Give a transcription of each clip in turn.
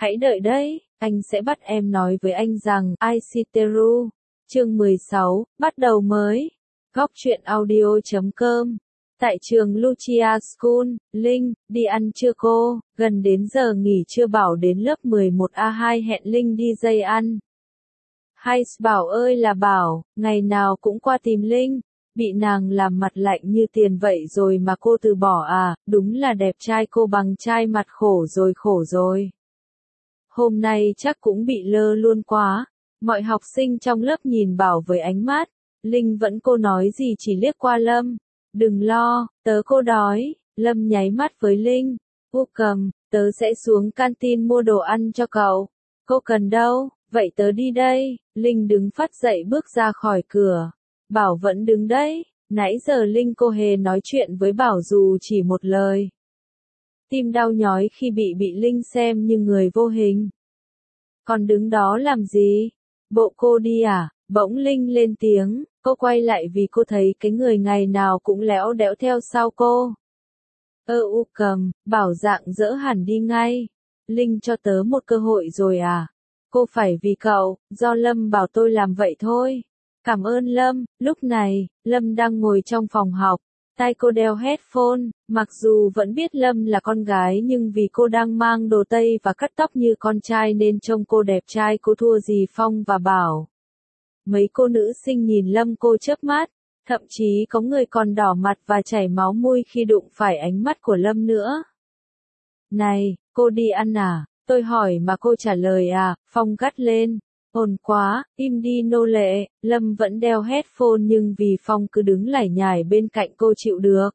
Hãy đợi đấy, anh sẽ bắt em nói với anh rằng, Aishiteru. Chương 16, bắt đầu mới. Góc truyện audio.com. Tại trường Lucia School, Linh, đi ăn trưa cô, gần đến giờ nghỉ trưa Bảo đến lớp 11A2 hẹn Linh đi dây ăn. Hay Bảo ơi là Bảo, ngày nào cũng qua tìm Linh, bị nàng làm mặt lạnh như tiền vậy rồi mà cô từ bỏ à, đúng là đẹp trai cô bằng trai mặt khổ rồi. Hôm nay chắc cũng bị lơ luôn quá, mọi học sinh trong lớp nhìn Bảo với ánh mắt, Linh vẫn cô nói gì chỉ liếc qua Lâm, đừng lo, tớ cô đói, Lâm nháy mắt với Linh, cầm, tớ sẽ xuống canteen mua đồ ăn cho cậu, cô cần đâu, vậy tớ đi đây, Linh đứng phắt dậy bước ra khỏi cửa, Bảo vẫn đứng đấy, nãy giờ Linh cô hề nói chuyện với Bảo dù chỉ một lời. Tim đau nhói khi bị Linh xem như người vô hình. Còn đứng đó làm gì? Bộ cô đi à? Bỗng Linh lên tiếng, cô quay lại vì cô thấy cái người ngày nào cũng léo đẽo theo sau cô. Cầm, Bảo dạng dỡ hẳn đi ngay. Linh cho tớ một cơ hội rồi à? Cô phải vì cậu, do Lâm bảo tôi làm vậy thôi. Cảm ơn Lâm, lúc này, Lâm đang ngồi trong phòng học. Tai cô đeo headphone, mặc dù vẫn biết Lâm là con gái nhưng vì cô đang mang đồ tây và cắt tóc như con trai nên trông cô đẹp trai cô thua gì Phong và Bảo. Mấy cô nữ sinh nhìn Lâm cô chớp mắt, thậm chí có người còn đỏ mặt và chảy máu mũi khi đụng phải ánh mắt của Lâm nữa. Này, cô đi ăn à? Tôi hỏi mà cô trả lời à? Phong gắt lên. Ồn quá, im đi nô lệ, Lâm vẫn đeo headphone nhưng vì Phong cứ đứng lải nhải bên cạnh cô chịu được.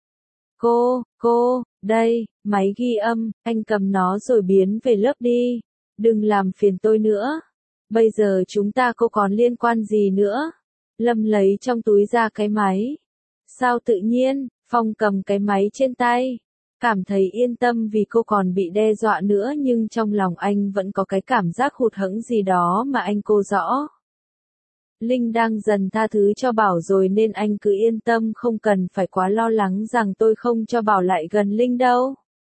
Cô, đây, máy ghi âm, anh cầm nó rồi biến về lớp đi. Đừng làm phiền tôi nữa. Bây giờ chúng ta cô còn liên quan gì nữa? Lâm lấy trong túi ra cái máy. Sao tự nhiên, Phong cầm cái máy trên tay. Cảm thấy yên tâm vì cô còn bị đe dọa nữa nhưng trong lòng anh vẫn có cái cảm giác hụt hẫng gì đó mà anh cô rõ. Linh đang dần tha thứ cho Bảo rồi nên anh cứ yên tâm không cần phải quá lo lắng rằng tôi không cho Bảo lại gần Linh đâu.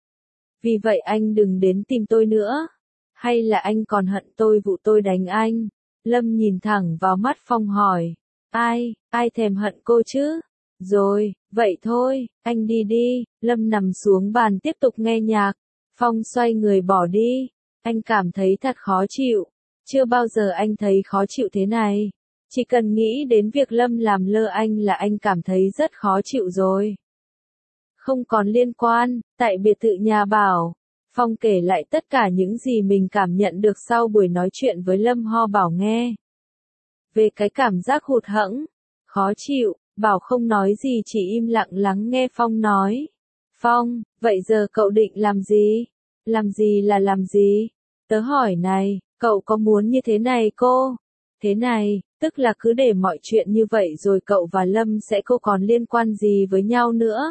Vì vậy anh đừng đến tìm tôi nữa. Hay là anh còn hận tôi vụ tôi đánh anh? Lâm nhìn thẳng vào mắt Phong hỏi. Ai thèm hận cô chứ? Rồi, vậy thôi, anh đi đi, Lâm nằm xuống bàn tiếp tục nghe nhạc. Phong xoay người bỏ đi. Anh cảm thấy thật khó chịu. Chưa bao giờ anh thấy khó chịu thế này. Chỉ cần nghĩ đến việc Lâm làm lơ anh là anh cảm thấy rất khó chịu rồi. Không còn liên quan, tại biệt thự nhà Bảo. Phong kể lại tất cả những gì mình cảm nhận được sau buổi nói chuyện với Lâm Ho Bảo nghe. Về cái cảm giác hụt hẫng, khó chịu, Bảo không nói gì chỉ im lặng lắng nghe Phong nói. Phong, vậy giờ cậu định làm gì? Làm gì là làm gì? Tớ hỏi này, cậu có muốn như thế này cô? Thế này, tức là cứ để mọi chuyện như vậy rồi cậu và Lâm sẽ cô còn liên quan gì với nhau nữa?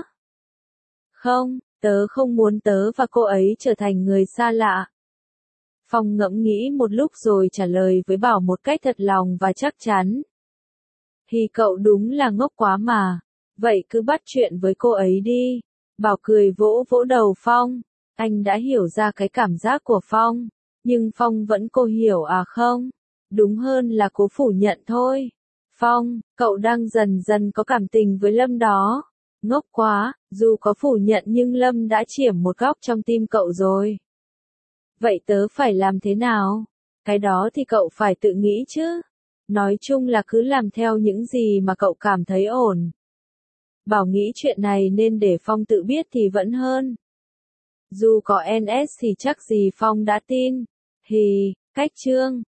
Không, tớ không muốn tớ và cô ấy trở thành người xa lạ. Phong ngẫm nghĩ một lúc rồi trả lời với Bảo một cách thật lòng và chắc chắn. Thì cậu đúng là ngốc quá mà. Vậy cứ bắt chuyện với cô ấy đi. Bảo cười vỗ vỗ đầu Phong. Anh đã hiểu ra cái cảm giác của Phong. Nhưng Phong vẫn cô hiểu à không? Đúng hơn là cố phủ nhận thôi. Phong, cậu đang dần dần có cảm tình với Lâm đó. Ngốc quá, dù có phủ nhận nhưng Lâm đã chiếm một góc trong tim cậu rồi. Vậy tớ phải làm thế nào? Cái đó thì cậu phải tự nghĩ chứ. Nói chung là cứ làm theo những gì mà cậu cảm thấy ổn. Bảo nghĩ chuyện này nên để Phong tự biết thì vẫn hơn. Dù có NS thì chắc gì Phong đã tin. Cách chương.